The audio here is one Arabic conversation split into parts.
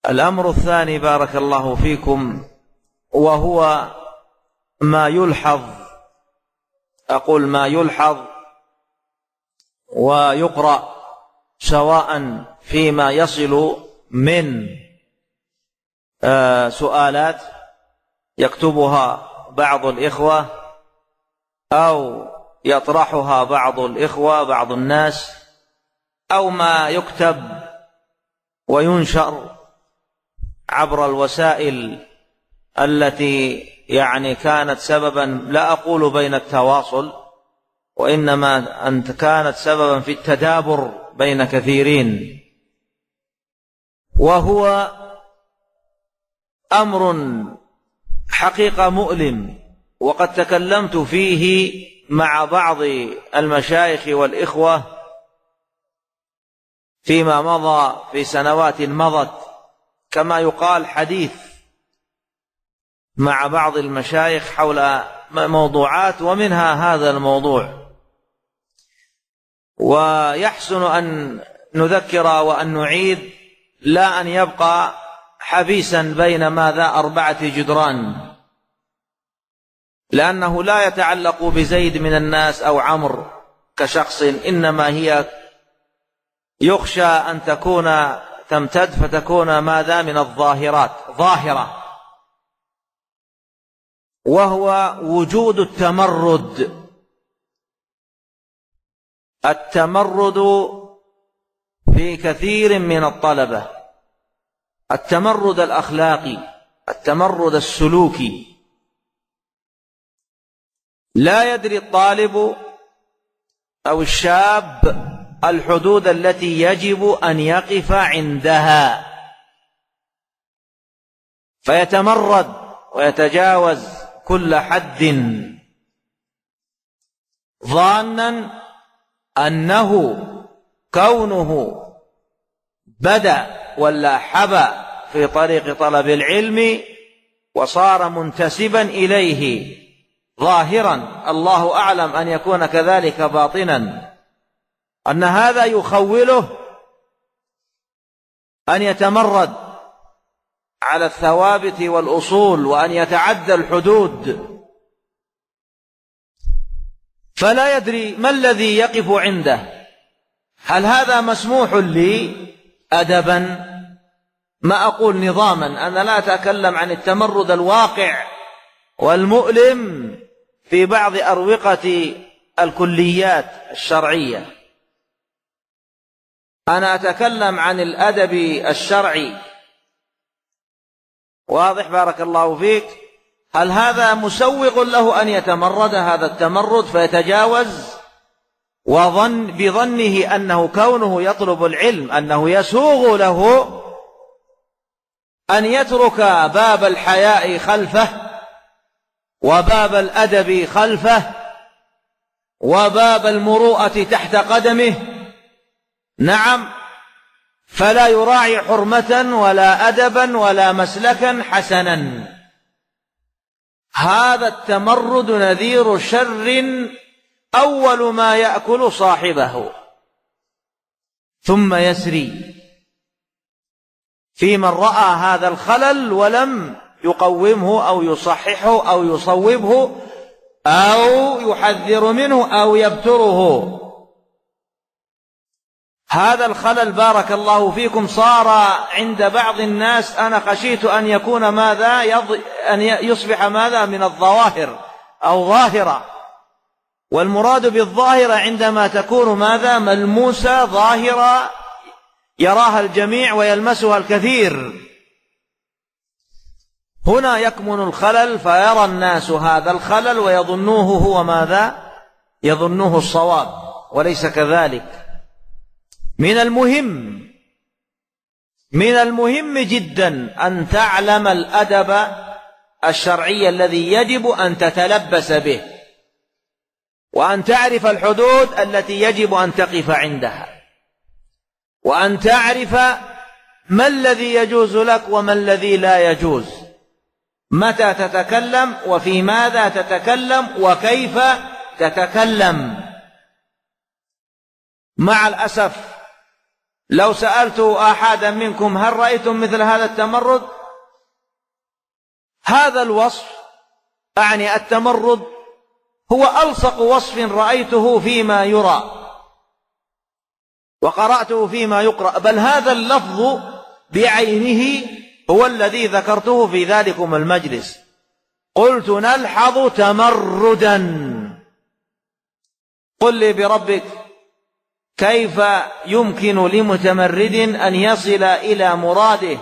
الأمر الثاني بارك الله فيكم، وهو ما يلحظ، أقول ما يلحظ ويقرأ سواء فيما يصل من سؤالات يكتبها بعض الإخوة أو يطرحها بعض الإخوة بعض الناس، أو ما يكتب وينشر عبر الوسائل التي كانت سببا، لا أقول بين التواصل، وإنما أنت كانت سببا في التدابر بين كثيرين، وهو أمر حقيقة مؤلم، وقد تكلمت فيه مع بعض المشايخ والإخوة فيما مضى في سنوات مضت، كما يقال حديث مع بعض المشايخ حول موضوعات، ومنها هذا الموضوع. ويحسن أن نذكر وأن نعيد، لا أن يبقى حبيسا بين ماذا 4 جدران، لأنه لا يتعلق بزيد من الناس أو عمرو كشخص، إنما هي يخشى أن تكون تمتد فتكون ماذا من الظاهرات ظاهرة، وهو وجود التمرد في كثير من الطلبة، التمرد الأخلاقي، التمرد السلوكي. لا يدري الطالب أو الشاب الحدود التي يجب أن يقف عندها، فيتمرد ويتجاوز كل حد ظانا أنه كونه بدأ ولا حبى في طريق طلب العلم وصار منتسبا إليه ظاهرا، الله أعلم أن يكون كذلك باطنا، أن هذا يخوله أن يتمرد على الثوابت والأصول وأن يتعدى الحدود، فلا يدري ما الذي يقف عنده. هل هذا مسموح لي أدبا؟ ما أقول نظاما، أنا لا أتكلم عن التمرد الواقع والمؤلم في بعض أروقة الكليات الشرعية، أنا أتكلم عن الأدب الشرعي. واضح بارك الله فيك؟ هل هذا مسوغ له أن يتمرد هذا التمرد فيتجاوز بظنه أنه كونه يطلب العلم أنه يسوغ له أن يترك باب الحياء خلفه وباب الأدب خلفه وباب المروءة تحت قدمه؟ نعم، فلا يراعي حرمة ولا أدبا ولا مسلكا حسنا. هذا التمرد نذير شر أول ما يأكل صاحبه ثم يسري في من رأى هذا الخلل ولم يقومه أو يصححه أو يصوبه أو يحذر منه أو يبتره. هذا الخلل بارك الله فيكم صار عند بعض الناس، أنا خشيت أن يكون ماذا أن يصبح ماذا من الظواهر أو ظاهرة، والمراد بالظاهرة عندما تكون ماذا ملموسة ظاهرة يراها الجميع ويلمسها الكثير، هنا يكمن الخلل، فيرى الناس هذا الخلل ويظنوه هو ماذا يظنوه الصواب، وليس كذلك. من المهم جدا أن تعلم الأدب الشرعي الذي يجب أن تتلبس به، وأن تعرف الحدود التي يجب أن تقف عندها، وأن تعرف ما الذي يجوز لك وما الذي لا يجوز، متى تتكلم وفي ماذا تتكلم وكيف تتكلم. مع الأسف لو سألت أحدا منكم هل رأيتم مثل هذا التمرد؟ هذا الوصف أعني التمرد هو ألصق وصف رأيته فيما يرى وقرأته فيما يقرأ، بل هذا اللفظ بعينه هو الذي ذكرته في ذلكم المجلس. قلت نلحظ تمردا. قل لي بربك كيف يمكن لمتمرد أن يصل إلى مراده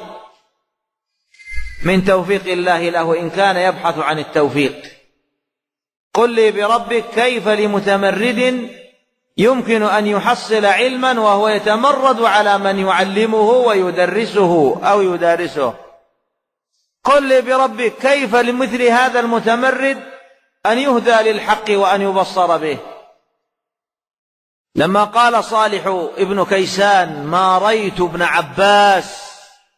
من توفيق الله له إن كان يبحث عن التوفيق؟ قل لي بربك كيف لمتمرد يمكن أن يحصل علما وهو يتمرد على من يعلمه ويدرسه أو يدارسه؟ قل لي بربك كيف لمثل هذا المتمرد أن يهدى للحق وأن يبصر به؟ لما قال صالح ابن كيسان ما رأيت ابن عباس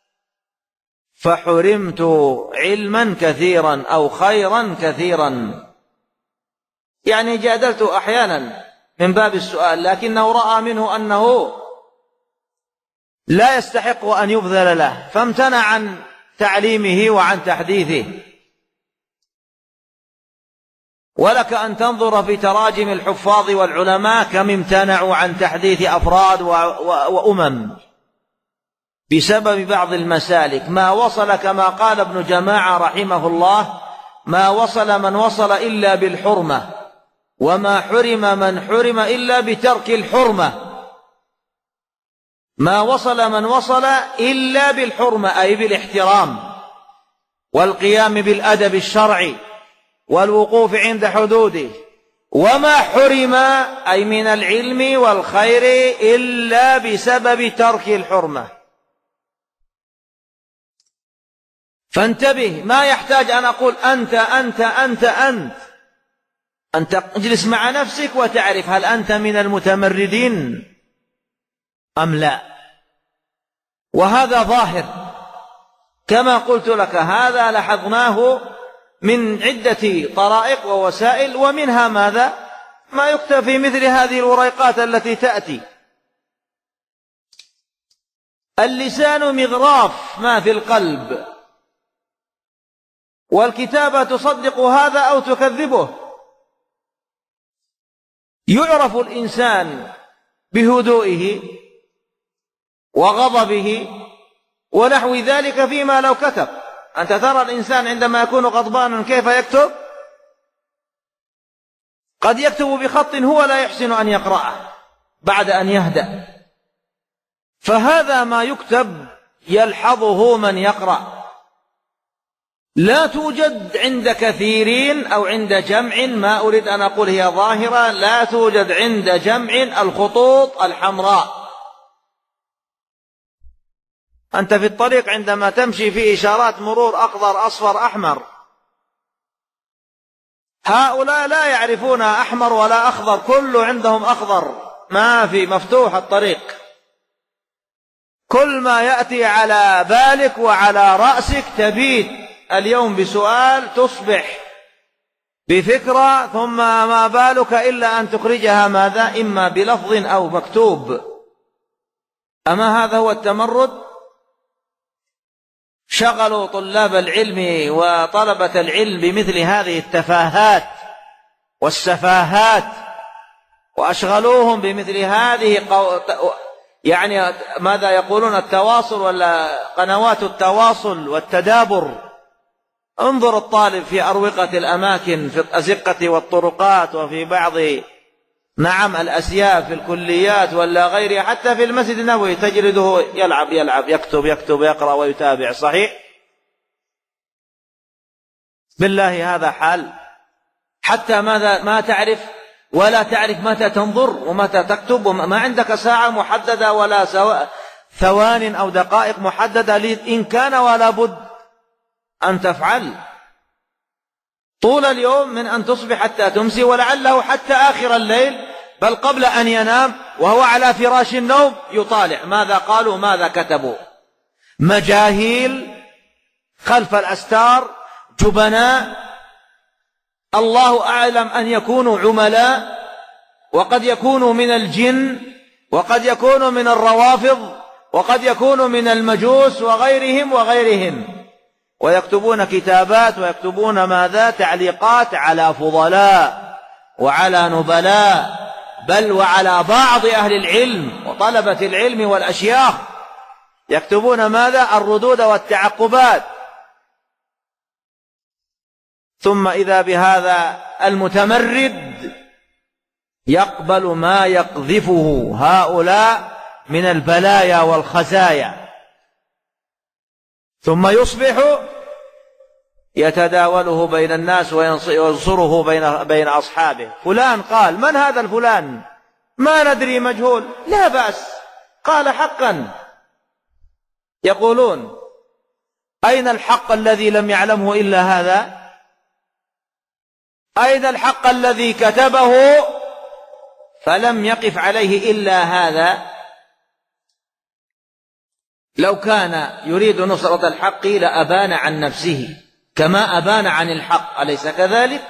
فحرمت علما كثيرا أو خيرا كثيرا، يعني جادلت أحيانا من باب السؤال، لكنه رأى منه أنه لا يستحق أن يبذل له فامتنع عن تعليمه وعن تحديثه. ولك أن تنظر في تراجم الحفاظ والعلماء كم امتنعوا عن تحديث أفراد وأمم بسبب بعض المسالك. ما وصل كما قال ابن جماعة رحمه الله ما وصل من وصل إلا بالحرمة، وما حرم من حرم إلا بترك الحرمة. ما وصل من وصل إلا بالحرمة أي بالاحترام والقيام بالأدب الشرعي والوقوف عند حدوده، وما حرم أي من العلم والخير إلا بسبب ترك الحرمة. فانتبه، ما يحتاج أن أقول أنت أنت أنت أنت أنت اجلس مع نفسك وتعرف هل أنت من المتمردين أم لا. وهذا ظاهر كما قلت لك، هذا لاحظناه من عدة طرائق ووسائل، ومنها ماذا؟ ما يكتب في مثل هذه الوريقات التي تأتي. اللسان مغراف ما في القلب، والكتابة تصدق هذا أو تكذبه. يعرف الإنسان بهدوئه وغضبه ونحو ذلك فيما لو كتب. أنت ترى الإنسان عندما يكون غضبانا كيف يكتب؟ قد يكتب بخط هو لا يحسن أن يقرأه بعد أن يهدأ. فهذا ما يكتب يلحظه من يقرأ. لا توجد عند كثيرين أو عند جمع، ما أريد أن أقول هي ظاهرة، لا توجد عند جمع الخطوط الحمراء. أنت في الطريق عندما تمشي في إشارات مرور أخضر أصفر أحمر، هؤلاء لا يعرفون أحمر ولا أخضر، كله عندهم أخضر، ما في مفتوح الطريق. كل ما يأتي على بالك وعلى رأسك تبيت اليوم بسؤال، تصبح بفكرة، ثم ما بالك إلا أن تخرجها ماذا؟ إما بلفظ أو مكتوب. أما هذا هو التمرد؟ شغلوا طلاب العلم وطلبة العلم بمثل هذه التفاهات والسفاهات، وأشغلوهم بمثل هذه يعني ماذا يقولون التواصل ولا قنوات التواصل والتدابر. انظر الطالب في أروقة الأماكن، في الأزقة والطرقات، وفي بعض الأسياف في الكليات ولا غيرها، حتى في المسجد النبوي تجده يلعب يكتب يقرأ ويتابع. صحيح؟ بالله هذا حال، حتى ما تعرف ولا تعرف متى تنظر ومتى تكتب، وما عندك ساعة محددة ولا ثوان أو دقائق محددة إن كان ولا بد أن تفعل طول اليوم من أن تصبح حتى تمسي، ولعله حتى آخر الليل، بل قبل أن ينام وهو على فراش النوم يطالع ماذا قالوا ماذا كتبوا. مجاهيل خلف الأستار، جبناء، الله أعلم أن يكونوا عملاء، وقد يكونوا من الجن، وقد يكونوا من الروافض، وقد يكون من المجوس وغيرهم ويكتبون كتابات ويكتبون ماذا؟ تعليقات على فضلاء وعلى نبلاء، بل وعلى بعض أهل العلم وطلبة العلم والأشياخ، يكتبون ماذا؟ الردود والتعقبات. ثم إذا بهذا المتمرد يقبل ما يقذفه هؤلاء من البلايا والخزايا، ثم يصبح يتداوله بين الناس وينصره بين أصحابه. فلان قال، من هذا الفلان؟ ما ندري، مجهول. لا بأس، قال حقا. يقولون أين الحق الذي لم يعلمه إلا هذا؟ أين الحق الذي كتبه فلم يقف عليه إلا هذا؟ لو كان يريد نصرة الحق لأبان عن نفسه كما أبان عن الحق، أليس كذلك؟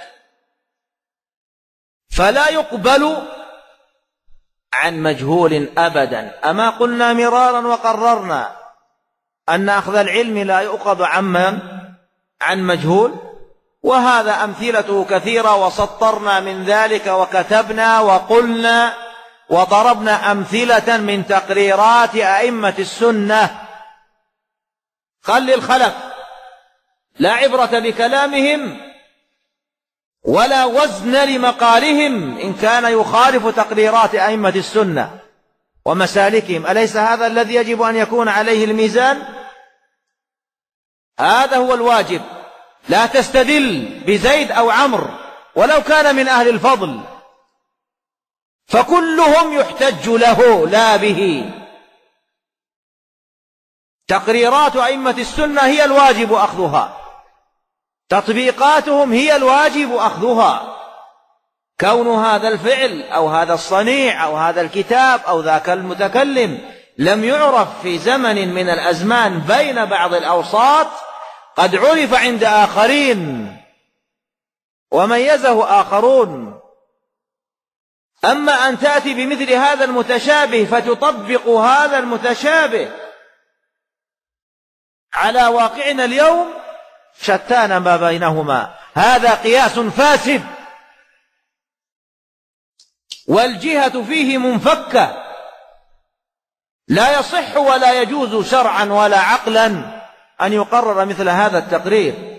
فلا يقبل عن مجهول أبدا. أما قلنا مرارا وقررنا أن أخذ العلم لا يؤخذ عن مجهول، وهذا أمثلته كثيرة، وسطرنا من ذلك وكتبنا وقلنا وضربنا أمثلة من تقريرات أئمة السنة. خل الخلف، لا عبرة بكلامهم ولا وزن لمقالهم إن كان يخالف تقريرات أئمة السنة ومسالكهم. أليس هذا الذي يجب أن يكون عليه الميزان؟ هذا هو الواجب. لا تستدل بزيد أو عمرو ولو كان من أهل الفضل، فكلهم يحتج له لا به. تقريرات أئمة السنة هي الواجب أخذها، تطبيقاتهم هي الواجب أخذها. كون هذا الفعل أو هذا الصنيع أو هذا الكتاب أو ذاك المتكلم لم يعرف في زمن من الأزمان بين بعض الأوساط قد عرف عند آخرين وميزه آخرون. أما أن تأتي بمثل هذا المتشابه فتطبق هذا المتشابه على واقعنا اليوم، شتان ما بينهما. هذا قياس فاسد والجهة فيه منفكة، لا يصح ولا يجوز شرعا ولا عقلا أن يقرر مثل هذا التقرير.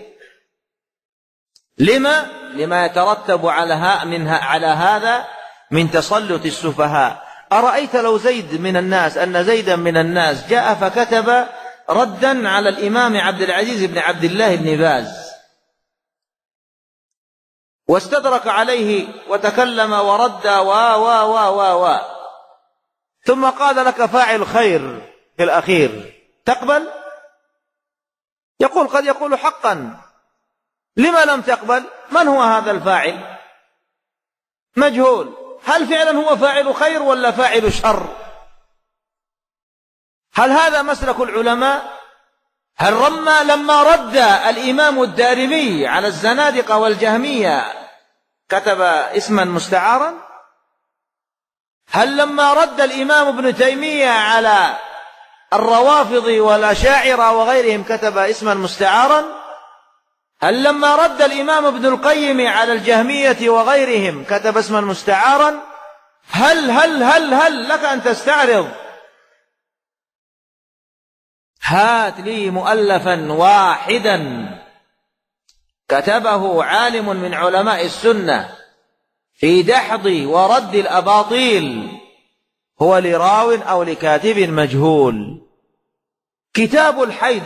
لما يترتب على هذا من تسلط السفهاء. أرأيت لو أن زيدا من الناس جاء فكتب ردا على الإمام عبد العزيز بن عبد الله بن باز واستدرك عليه وتكلم ورد ثم قال لك فاعل خير في الأخير، تقبل؟ يقول قد يقول حقا. لما لم تقبل؟ من هو هذا الفاعل؟ مجهول. هل فعلا هو فاعل خير ولا فاعل شر؟ هل هذا مسلك العلماء؟ هل لما رد الإمام الدارمي على الزنادقة والجهمية كتب اسما مستعارا؟ هل لما رد الإمام ابن تيمية على الروافض والأشاعرة وغيرهم كتب اسما مستعارا؟ هل لما رد الإمام ابن القيم على الجهمية وغيرهم كتب اسما مستعارا؟ هل لك أن تستعرض؟ هات لي مؤلفا واحدا كتبه عالم من علماء السنة في دحض ورد الأباطيل هو لراو أو لكاتب مجهول. كتاب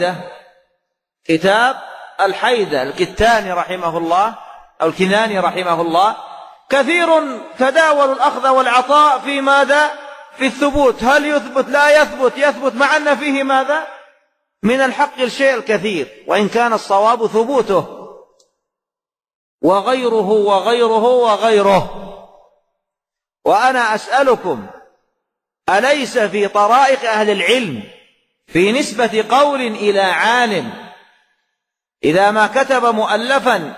الحيدة الكتاني رحمه الله أو الكناني رحمه الله كثير تداول الأخذ والعطاء في ماذا؟ في الثبوت. هل يثبت؟ لا يثبت. يثبت مع أن فيه ماذا؟ من الحق الشيء الكثير، وإن كان الصواب ثبوته. وغيره. وأنا أسألكم، أليس في طرائق أهل العلم في نسبة قول إلى عالم إذا ما كتب مؤلفا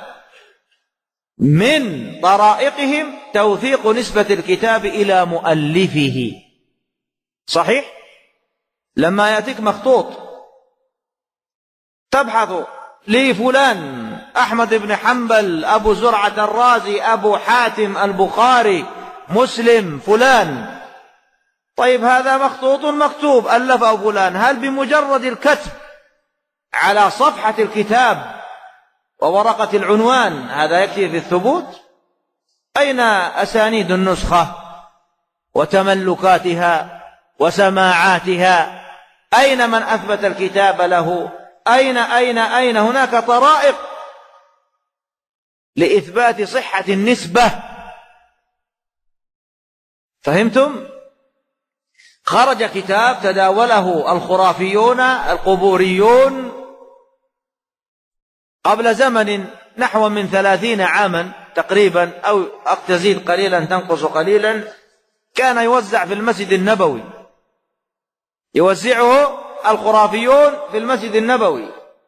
من طرائقهم توثيق نسبة الكتاب إلى مؤلفه؟ صحيح؟ لما يأتيك مخطوط تبحث لي فلان أحمد بن حنبل، أبو زرعة الرازي، أبو حاتم البخاري، مسلم، فلان. طيب هذا مخطوط مكتوب ألفه فلان، هل بمجرد الكتب على صفحة الكتاب وورقة العنوان هذا يكفي في الثبوت؟ أين أسانيد النسخة وتملكاتها وسماعاتها؟ أين من أثبت الكتاب له؟ أين هناك طرائق لإثبات صحة النسبة. فهمتم؟ خرج كتاب تداوله الخرافيون القبوريون قبل زمن نحو من 30 عاما تقريبا، أو تزيد قليلا تنقص قليلا، كان يوزع في المسجد النبوي، يوزعه الخرافيون في المسجد النبوي،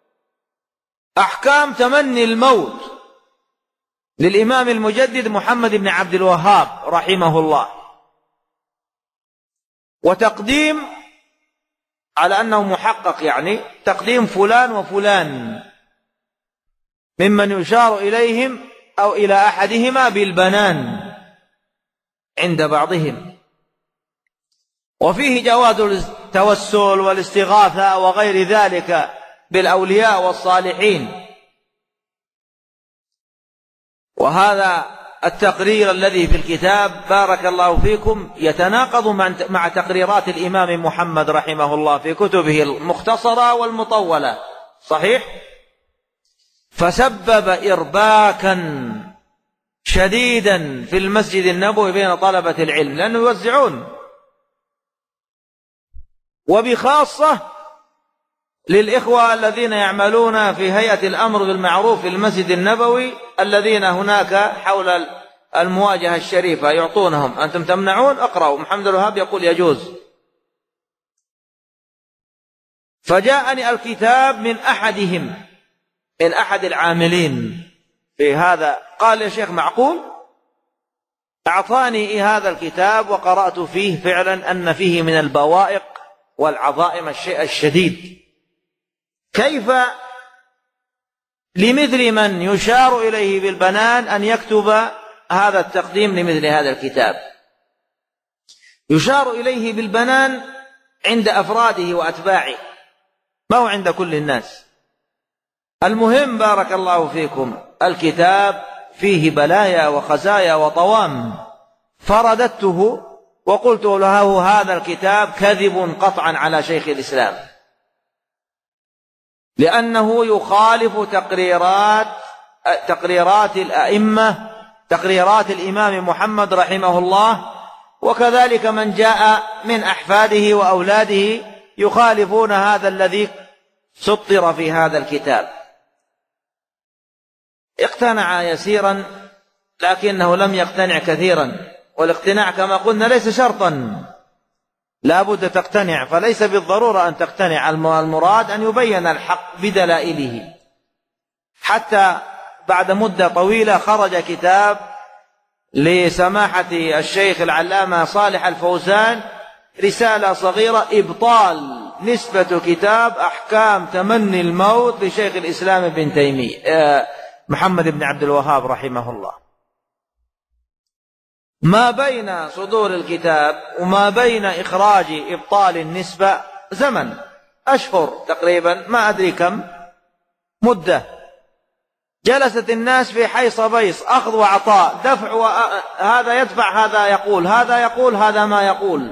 أحكام تمني الموت للإمام المجدد محمد بن عبد الوهاب رحمه الله، وتقديم على أنه محقق، يعني تقديم فلان وفلان ممن يشار إليهم أو إلى أحدهما بالبنان عند بعضهم، وفيه جواز التوسل والاستغاثة وغير ذلك بالأولياء والصالحين. وهذا التقرير الذي في الكتاب بارك الله فيكم يتناقض مع تقريرات الإمام محمد رحمه الله في كتبه المختصرة والمطولة، صحيح؟ فسبب إرباكا شديدا في المسجد النبوي بين طلبة العلم، لأنه يوزعون، وبخاصة للإخوة الذين يعملون في هيئة الأمر بالمعروف في المسجد النبوي، الذين هناك حول المواجهة الشريفة يعطونهم: أنتم تمنعون، اقرأوا. محمد الوهاب يقول يجوز. فجاءني الكتاب من أحدهم، من أحد العاملين في هذا، قال يا شيخ معقول؟ أعطاني هذا الكتاب وقرأت فيه فعلا أن فيه من البوائق والعظائم الشيء الشديد. كيف لمثل من يشار إليه بالبنان أن يكتب هذا التقديم لمثل هذا الكتاب؟ يشار إليه بالبنان عند أفراده وأتباعه، ما هو عند كل الناس. المهم بارك الله فيكم الكتاب فيه بلايا وخزايا وطوام، فرددته وقلت له هذا الكتاب كذب قطعا على شيخ الإسلام، لأنه يخالف تقريرات الأئمة، تقريرات الإمام محمد رحمه الله، وكذلك من جاء من أحفاده وأولاده يخالفون هذا الذي سطر في هذا الكتاب. اقتنع يسيرا لكنه لم يقتنع كثيرا، والاقتناع كما قلنا ليس شرطا، لا بد تقتنع، فليس بالضرورة أن تقتنع، المراد أن يبين الحق بدلائله. حتى بعد مدة طويلة خرج كتاب لسماحة الشيخ العلامة صالح الفوزان، رسالة صغيرة: إبطال نسبة كتاب أحكام تمني الموت لشيخ الإسلام ابن تيمية محمد بن عبد الوهاب رحمه الله. ما بين صدور الكتاب وما بين إخراج إبطال النسبة زمن أشهر تقريبا، ما أدري كم مدة، جلست الناس في حيص بيص، أخذ وعطاء، دفع، هذا يدفع، هذا يقول، هذا يقول، هذا ما يقول.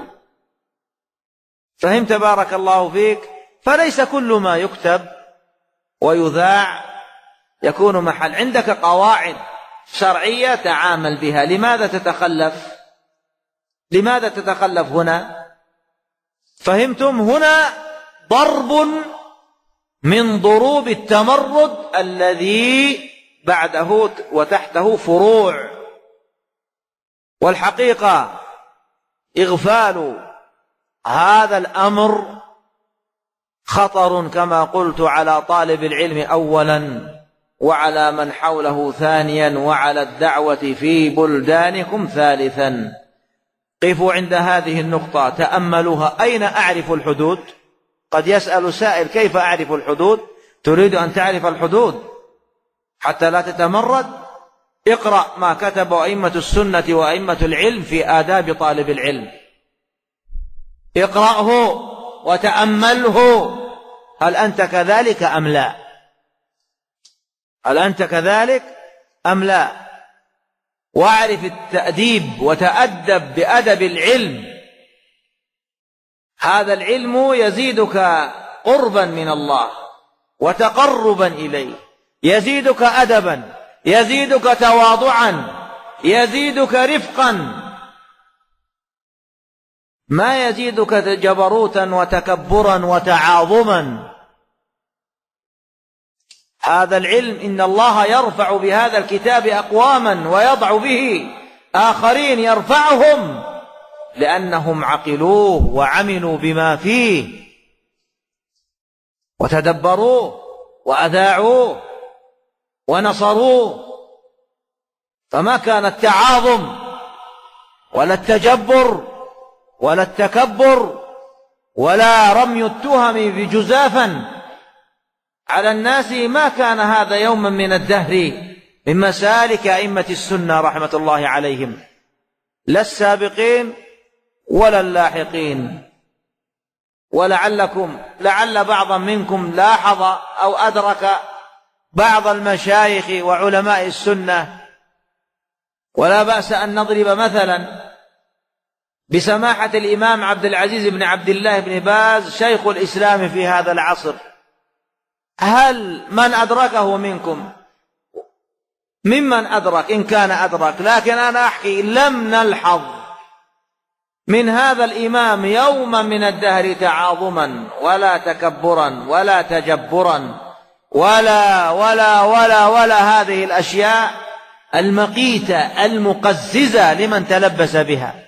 فهمت بارك الله فيك؟ فليس كل ما يكتب ويذاع يكون محل. عندك قواعد شرعية تعامل بها، لماذا تتخلف؟ لماذا تتخلف هنا؟ فهمتم؟ هنا ضرب من ضروب التمرد الذي بعده وتحته فروع، والحقيقة إغفال هذا الأمر خطر كما قلت على طالب العلم أولا، وعلى من حوله ثانيا، وعلى الدعوة في بلدانكم ثالثا. قفوا عند هذه النقطة، تأملوها. أين أعرف الحدود؟ قد يسأل سائل: كيف أعرف الحدود؟ تريد أن تعرف الحدود حتى لا تتمرد؟ اقرأ ما كتبه أئمة السنة وأئمة العلم في آداب طالب العلم، اقرأه وتأمله، هل أنت كذلك أم لا؟ هل أنت كذلك أم لا؟ واعرف التأديب وتأدب بأدب العلم، هذا العلم يزيدك قربا من الله وتقربا إليه، يزيدك أدبا، يزيدك تواضعا، يزيدك رفقا، ما يزيدك جبروتا وتكبرا وتعاظما. هذا العلم إن الله يرفع بهذا الكتاب أقواما ويضع به آخرين، يرفعهم لأنهم عقلوه وعملوا بما فيه وتدبروه وأذاعوه ونصروه. فما كان التعاظم ولا التجبر ولا التكبر ولا رمي التهم بجزافا على الناس، ما كان هذا يوما من الدهر من مسالك أئمة السنة رحمة الله عليهم، لا السابقين ولا اللاحقين. لعل بعضا منكم لاحظ أو أدرك بعض المشايخ وعلماء السنة، ولا بأس أن نضرب مثلا بسماحة الإمام عبد العزيز بن عبد الله بن باز شيخ الإسلام في هذا العصر. هل من أدركه منكم؟ ممن أدرك إن كان أدرك، لكن أنا أحكي لم نلحظ من هذا الإمام يوما من الدهر تعاظما ولا تكبرا ولا تجبرا ولا هذه الأشياء المقيتة المقززة لمن تلبس بها.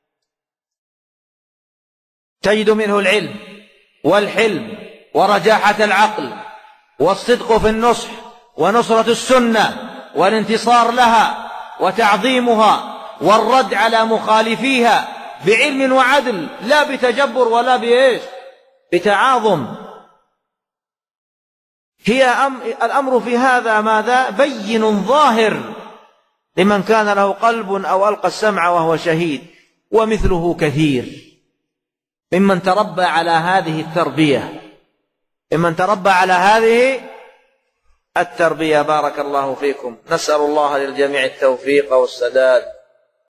تجد منه العلم والحلم ورجاحة العقل والصدق في النصح ونصرة السنة والانتصار لها وتعظيمها والرد على مخالفيها بعلم وعدل، لا بتجبر ولا بتعاظم. الأمر في هذا ماذا؟ بين ظاهر لمن كان له قلب أو ألقى السمع وهو شهيد، ومثله كثير ممن تربى على هذه التربية، ممن تربى على هذه التربية. بارك الله فيكم. نسأل الله للجميع التوفيق والسداد.